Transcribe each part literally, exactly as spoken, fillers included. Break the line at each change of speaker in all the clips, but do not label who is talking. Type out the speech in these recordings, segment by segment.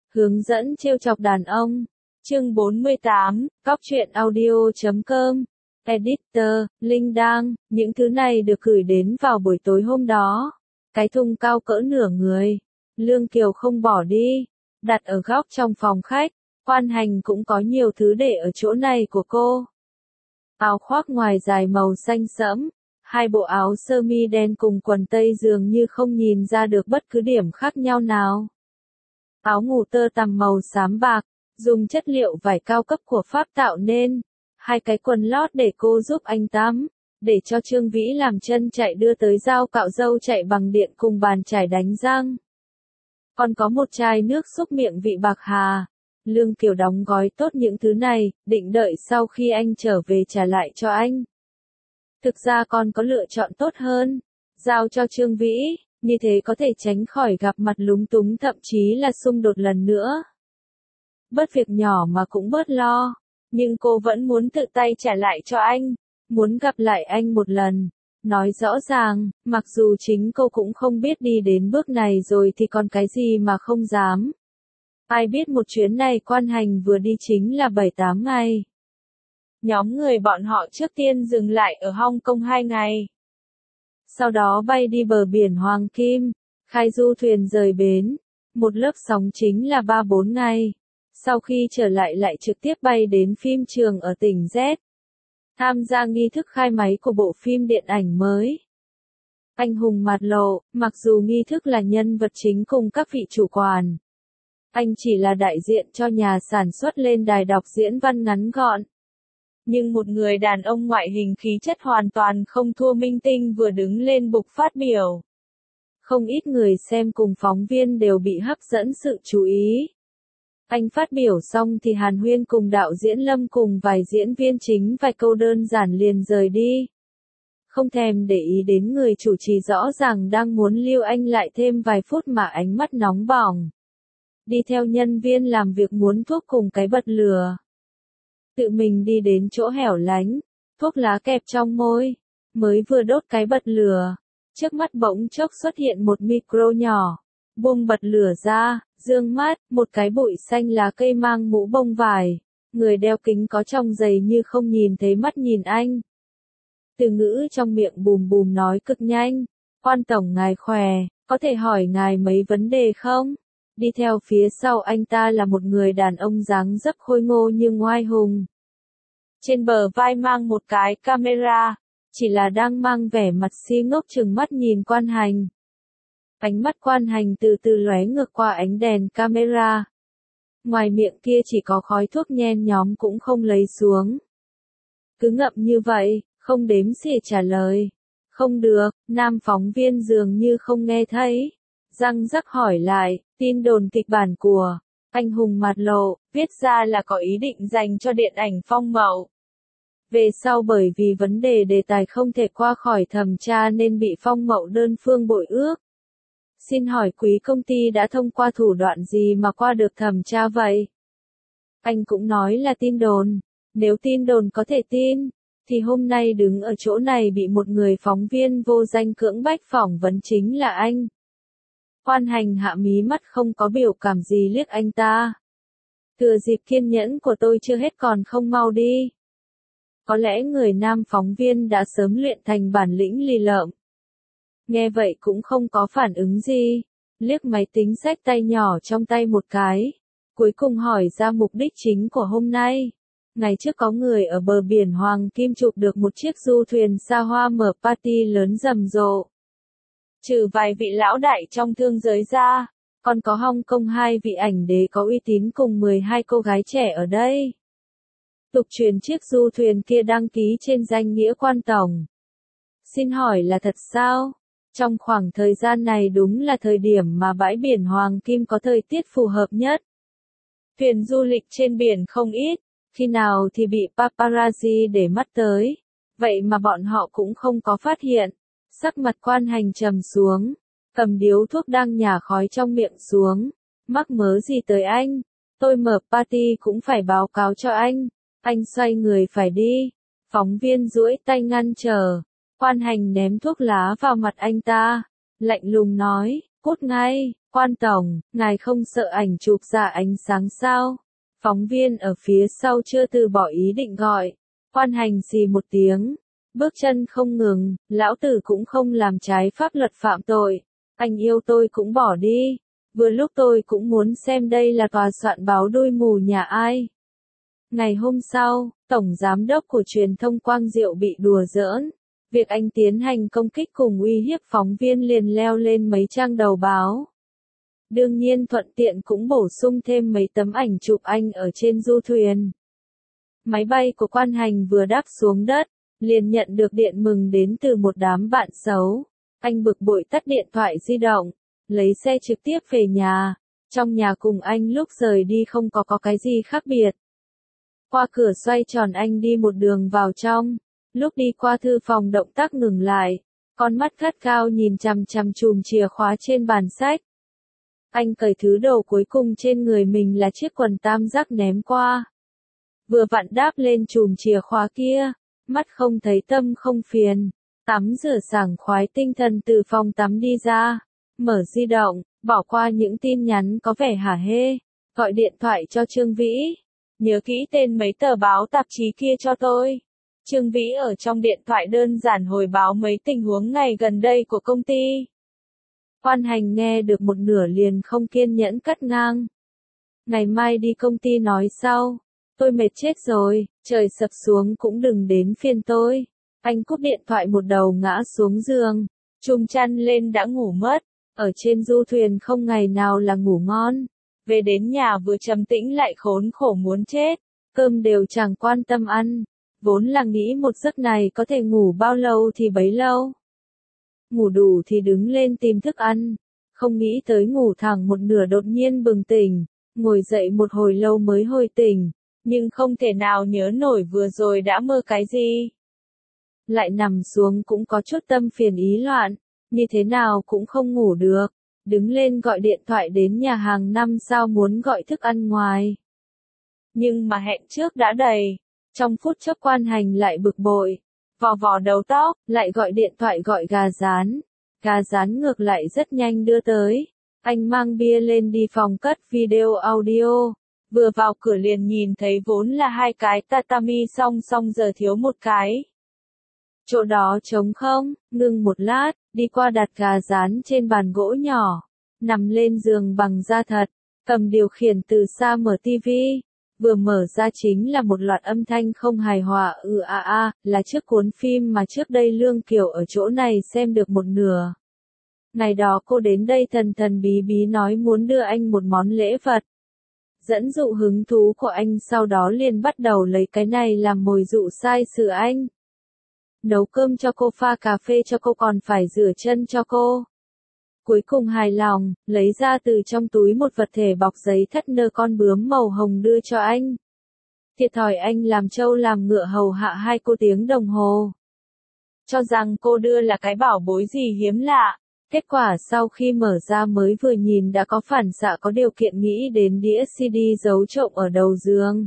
Hướng dẫn trêu chọc đàn ông. Chương bốn mươi tám, cóc truyện audio chấm com. Editor, Linh Đăng, những thứ này được gửi đến vào buổi tối hôm đó. Cái thùng cao cỡ nửa người. Lương Kiều không bỏ đi. Đặt ở góc trong phòng khách. Quan Hành cũng có nhiều thứ để ở chỗ này của cô. Áo khoác ngoài dài màu xanh sẫm. Hai bộ áo sơ mi đen cùng quần tây dường như không nhìn ra được bất cứ điểm khác nhau nào. Áo ngủ tơ tằm màu xám bạc, dùng chất liệu vải cao cấp của Pháp tạo nên. Hai cái quần lót để cô giúp anh tắm, để cho Trương Vĩ làm chân chạy đưa tới dao cạo râu chạy bằng điện cùng bàn chải đánh răng. Còn có một chai nước xúc miệng vị bạc hà. Lương Kiều đóng gói tốt những thứ này, định đợi sau khi anh trở về trả lại cho anh. Thực ra con có lựa chọn tốt hơn, giao cho Trương Vĩ, như thế có thể tránh khỏi gặp mặt lúng túng thậm chí là xung đột lần nữa. Bớt việc nhỏ mà cũng bớt lo, nhưng cô vẫn muốn tự tay trả lại cho anh, muốn gặp lại anh một lần. Nói rõ ràng, mặc dù chính cô cũng không biết đi đến bước này rồi thì còn cái gì mà không dám. Ai biết một chuyến này Quan Hành vừa đi chính là bảy tám ngày. Nhóm người bọn họ trước tiên dừng lại ở Hong Kong hai ngày. Sau đó bay đi bờ biển Hoàng Kim, khai du thuyền rời bến. Một lớp sóng chính là ba bốn ngày. Sau khi trở lại lại trực tiếp bay đến phim trường ở tỉnh Z. Tham gia nghi thức khai máy của bộ phim điện ảnh mới. Anh hùng mặt lộ, mặc dù nghi thức là nhân vật chính cùng các vị chủ quản. Anh chỉ là đại diện cho nhà sản xuất lên đài đọc diễn văn ngắn gọn. Nhưng một người đàn ông ngoại hình khí chất hoàn toàn không thua minh tinh vừa đứng lên bục phát biểu. Không ít người xem cùng phóng viên đều bị hấp dẫn sự chú ý. Anh phát biểu xong thì Hàn Huyên cùng đạo diễn Lâm cùng vài diễn viên chính vài câu đơn giản liền rời đi. Không thèm để ý đến người chủ trì rõ ràng đang muốn lưu anh lại thêm vài phút mà ánh mắt nóng bỏng. Đi theo nhân viên làm việc muốn thuốc cùng cái bật lửa. Tự mình đi đến chỗ hẻo lánh, thuốc lá kẹp trong môi, mới vừa đốt cái bật lửa. Trước mắt bỗng chốc xuất hiện một micro nhỏ, buông bật lửa ra, dương mắt, một cái bụi xanh lá cây mang mũ bông vải, người đeo kính có trong giày như không nhìn thấy mắt nhìn anh. Từ ngữ trong miệng bùm bùm nói cực nhanh, Quan tổng ngài khỏe, có thể hỏi ngài mấy vấn đề không? Đi theo phía sau anh ta là một người đàn ông dáng dấp khôi ngô nhưng ngoai hùng. Trên bờ vai mang một cái camera, chỉ là đang mang vẻ mặt si ngốc trừng mắt nhìn Quan Hành. Ánh mắt Quan Hành từ từ lóe ngược qua ánh đèn camera. Ngoài miệng kia chỉ có khói thuốc nhen nhóm cũng không lấy xuống. Cứ ngậm như vậy, không đếm xỉa trả lời. Không được, nam phóng viên dường như không nghe thấy. Răng rắc hỏi lại, tin đồn kịch bản của anh hùng mặt lộ, viết ra là có ý định dành cho điện ảnh Phong Mậu. Về sau bởi vì vấn đề đề tài không thể qua khỏi thẩm tra nên bị Phong Mậu đơn phương bội ước. Xin hỏi quý công ty đã thông qua thủ đoạn gì mà qua được thẩm tra vậy? Anh cũng nói là tin đồn. Nếu tin đồn có thể tin, thì hôm nay đứng ở chỗ này bị một người phóng viên vô danh cưỡng bách phỏng vấn chính là anh. Quan Hành hạ mí mắt không có biểu cảm gì liếc anh ta. Thừa dịp kiên nhẫn của tôi chưa hết còn không mau đi. Có lẽ người nam phóng viên đã sớm luyện thành bản lĩnh lì lợm. Nghe vậy cũng không có phản ứng gì, liếc máy tính xách tay nhỏ trong tay một cái. Cuối cùng hỏi ra mục đích chính của hôm nay. Ngày trước có người ở bờ biển Hoàng Kim chụp được một chiếc du thuyền xa hoa mở party lớn rầm rộ. Trừ vài vị lão đại trong thương giới ra, còn có Hong Kong hai vị ảnh đế có uy tín cùng mười hai cô gái trẻ ở đây. Tục truyền chiếc du thuyền kia đăng ký trên danh nghĩa Quan tổng. Xin hỏi là thật sao? Trong khoảng thời gian này đúng là thời điểm mà bãi biển Hoàng Kim có thời tiết phù hợp nhất. Thuyền du lịch trên biển không ít, khi nào thì bị paparazzi để mắt tới. Vậy mà bọn họ cũng không có phát hiện. Sắc mặt Quan Hành trầm xuống, cầm điếu thuốc đang nhả khói trong miệng xuống. Mắc mớ gì tới anh? Tôi mở party cũng phải báo cáo cho anh. Anh xoay người phải đi. Phóng viên duỗi tay ngăn trở. Quan Hành ném thuốc lá vào mặt anh ta. Lạnh lùng nói, Cút ngay, quan tổng, ngài không sợ ảnh chụp ra ánh sáng sao? Phóng viên ở phía sau chưa từ bỏ ý định gọi. Quan Hành xì một tiếng, bước chân không ngừng, lão tử cũng không làm trái pháp luật phạm tội. Anh yêu tôi cũng bỏ đi. Vừa lúc tôi cũng muốn xem đây là tòa soạn báo đuôi mù nhà ai. Ngày hôm sau, tổng giám đốc của truyền thông Quang Diệu bị đùa giỡn. Việc anh tiến hành công kích cùng uy hiếp phóng viên liền leo lên mấy trang đầu báo. Đương nhiên thuận tiện cũng bổ sung thêm mấy tấm ảnh chụp anh ở trên du thuyền. Máy bay của Quan Hành vừa đáp xuống đất, liền nhận được điện mừng đến từ một đám bạn xấu. Anh bực bội tắt điện thoại di động, lấy xe trực tiếp về nhà. Trong nhà cùng anh lúc rời đi không có có cái gì khác biệt. Qua cửa xoay tròn anh đi một đường vào trong. Lúc đi qua thư phòng động tác ngừng lại, con mắt gắt cao nhìn chằm chằm chùm chìa khóa trên bàn sách. Anh cởi thứ đồ cuối cùng trên người mình là chiếc quần tam giác ném qua. Vừa vặn đáp lên chùm chìa khóa kia, mắt không thấy tâm không phiền. Tắm rửa sảng khoái tinh thần từ phòng tắm đi ra, mở di động, bỏ qua những tin nhắn có vẻ hả hê, gọi điện thoại cho Trương Vĩ. Nhớ kỹ tên mấy tờ báo tạp chí kia cho tôi. Trương Vĩ ở trong điện thoại đơn giản hồi báo mấy tình huống ngày gần đây của công ty. Quan Hành nghe được một nửa liền không kiên nhẫn cắt ngang. Ngày mai đi công ty nói sau. Tôi mệt chết rồi, trời sập xuống cũng đừng đến phiền tôi. Anh cúp điện thoại một đầu ngã xuống giường, trùm chăn lên đã ngủ mất. Ở trên du thuyền không ngày nào là ngủ ngon. Về đến nhà vừa trầm tĩnh lại khốn khổ muốn chết. Cơm đều chẳng quan tâm ăn. Vốn là nghĩ một giấc này có thể ngủ bao lâu thì bấy lâu. Ngủ đủ thì đứng lên tìm thức ăn. Không nghĩ tới ngủ thẳng một nửa đột nhiên bừng tỉnh. Ngồi dậy một hồi lâu mới hồi tỉnh. Nhưng không thể nào nhớ nổi vừa rồi đã mơ cái gì. Lại nằm xuống cũng có chút tâm phiền ý loạn. Như thế nào cũng không ngủ được. Đứng lên gọi điện thoại đến nhà hàng năm sao muốn gọi thức ăn ngoài. Nhưng mà hẹn trước đã đầy. Trong phút chốc Quan Hành lại bực bội. Vò vò đầu tóc, lại gọi điện thoại gọi gà rán. Gà rán ngược lại rất nhanh đưa tới. Anh mang bia lên đi phòng cất video audio. Vừa vào cửa liền nhìn thấy vốn là hai cái tatami song song giờ thiếu một cái. Chỗ đó trống không, ngừng một lát, đi qua đặt gà rán trên bàn gỗ nhỏ. Nằm lên giường bằng da thật, cầm điều khiển từ xa mở tivi. Vừa mở ra chính là một loạt âm thanh không hài hòa ừ a à, a, à, là trước cuốn phim mà trước đây Lương Kiều ở chỗ này xem được một nửa. Ngày đó cô đến đây thần thần bí bí nói muốn đưa anh một món lễ vật. Dẫn dụ hứng thú của anh sau đó liền bắt đầu lấy cái này làm mồi dụ sai sự anh. Nấu cơm cho cô pha cà phê cho cô còn phải rửa chân cho cô. Cuối cùng hài lòng, lấy ra từ trong túi một vật thể bọc giấy thất nơ con bướm màu hồng đưa cho anh. Thiệt thòi anh làm trâu làm ngựa hầu hạ hai cô tiếng đồng hồ. Cho rằng cô đưa là cái bảo bối gì hiếm lạ. Kết quả sau khi mở ra mới vừa nhìn đã có phản xạ có điều kiện nghĩ đến đĩa xê đê giấu trộm ở đầu giường.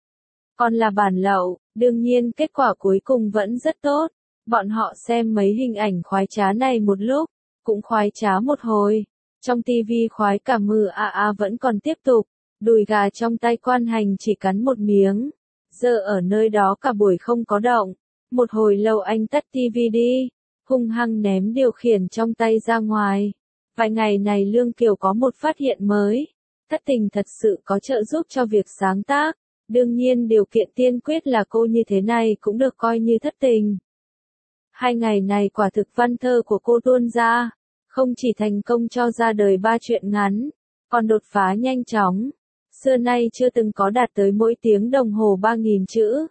Còn là bản lậu, đương nhiên kết quả cuối cùng vẫn rất tốt. Bọn họ xem mấy hình ảnh khoái trá này một lúc, cũng khoái trá một hồi. Trong tivi khoái cả mừ a a vẫn còn tiếp tục, đùi gà trong tay Quan Hành chỉ cắn một miếng. Giờ ở nơi đó cả buổi không có động. Một hồi lâu anh tắt tivi đi, hung hăng ném điều khiển trong tay ra ngoài. Vài ngày này Lương Kiều có một phát hiện mới. Thất tình thật sự có trợ giúp cho việc sáng tác. Đương nhiên điều kiện tiên quyết là cô như thế này cũng được coi như thất tình. Hai ngày này quả thực văn thơ của cô tuôn ra. Không chỉ thành công cho ra đời ba truyện ngắn, còn đột phá nhanh chóng. Xưa nay chưa từng có đạt tới mỗi tiếng đồng hồ ba nghìn chữ.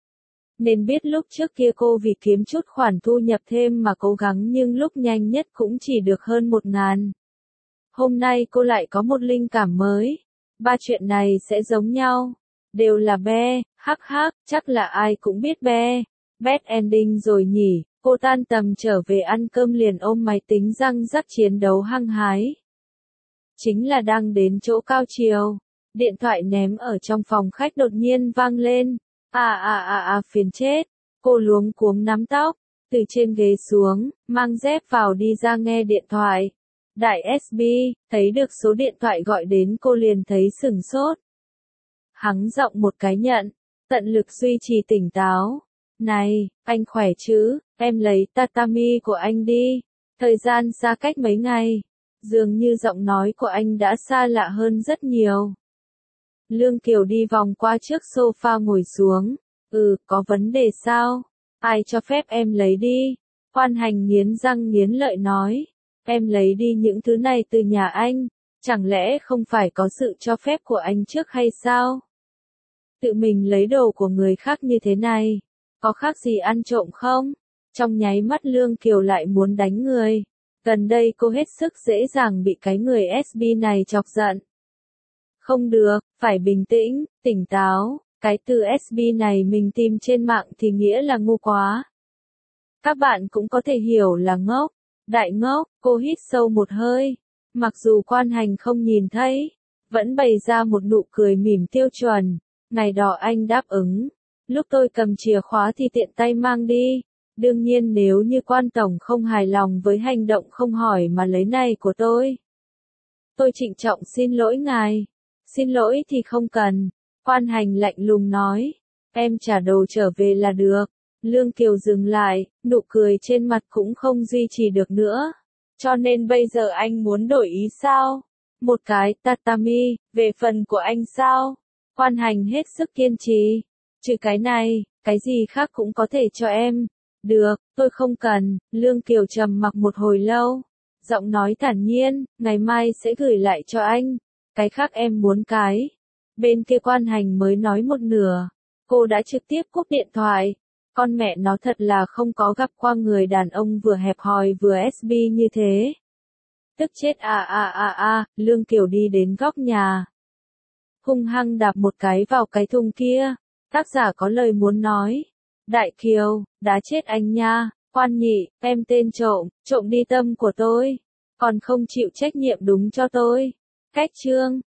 Nên biết lúc trước kia cô vì kiếm chút khoản thu nhập thêm mà cố gắng nhưng lúc nhanh nhất cũng chỉ được hơn một ngàn. Hôm nay cô lại có một linh cảm mới. Ba chuyện này sẽ giống nhau. Đều là be, hắc hắc, chắc là ai cũng biết be. Bad ending rồi nhỉ. Cô tan tầm trở về ăn cơm liền ôm máy tính răng rắc chiến đấu hăng hái. Chính là đang đến chỗ cao chiều. Điện thoại ném ở trong phòng khách đột nhiên vang lên. À à à à phiền chết. Cô luống cuống nắm tóc, từ trên ghế xuống, mang dép vào đi ra nghe điện thoại. Đại ét bê, thấy được số điện thoại gọi đến cô liền thấy sửng sốt. Hắng giọng một cái nhận, tận lực duy trì tỉnh táo. Này, anh khỏe chứ, em lấy tatami của anh đi. Thời gian xa cách mấy ngày, dường như giọng nói của anh đã xa lạ hơn rất nhiều. Lương Kiều đi vòng qua trước sofa ngồi xuống. Ừ, có vấn đề sao? Ai cho phép em lấy đi? Quan Hành nghiến răng nghiến lợi nói. Em lấy đi những thứ này từ nhà anh, chẳng lẽ không phải có sự cho phép của anh trước hay sao? Tự mình lấy đồ của người khác như thế này, có khác gì ăn trộm không? Trong nháy mắt Lương Kiều lại muốn đánh người. Gần đây cô hết sức dễ dàng bị cái người ét bê này chọc giận. Không được, phải bình tĩnh, tỉnh táo, cái từ ét bê này mình tìm trên mạng thì nghĩa là ngu quá. Các bạn cũng có thể hiểu là ngốc, đại ngốc, cô hít sâu một hơi. Mặc dù Quan Hành không nhìn thấy, vẫn bày ra một nụ cười mỉm tiêu chuẩn. Ngày đó anh đáp ứng, lúc tôi cầm chìa khóa thì tiện tay mang đi. Đương nhiên nếu như Quan Tổng không hài lòng với hành động không hỏi mà lấy này của tôi, tôi trịnh trọng xin lỗi ngài. Xin lỗi thì không cần. Quan Hành lạnh lùng nói. Em trả đồ trở về là được. Lương Kiều dừng lại, nụ cười trên mặt cũng không duy trì được nữa. Cho nên bây giờ anh muốn đổi ý sao? Một cái tatami, về phần của anh sao? Quan Hành hết sức kiên trì. Trừ cái này, cái gì khác cũng có thể cho em. Được, tôi không cần. Lương Kiều trầm mặc một hồi lâu. Giọng nói thản nhiên, ngày mai sẽ gửi lại cho anh. Cái khác em muốn cái. Bên kia Quan Hành mới nói một nửa. Cô đã trực tiếp cúp điện thoại. Con mẹ nó thật là không có gặp qua người đàn ông vừa hẹp hòi vừa ét bê như thế. Tức chết à à à à, Lương Kiều đi đến góc nhà. Hung hăng đạp một cái vào cái thùng kia. Tác giả có lời muốn nói. Đại Kiều, đá chết anh nha. Quan Nhị, em tên trộm, trộm đi tâm của tôi. Còn không chịu trách nhiệm đúng cho tôi. Cách chương.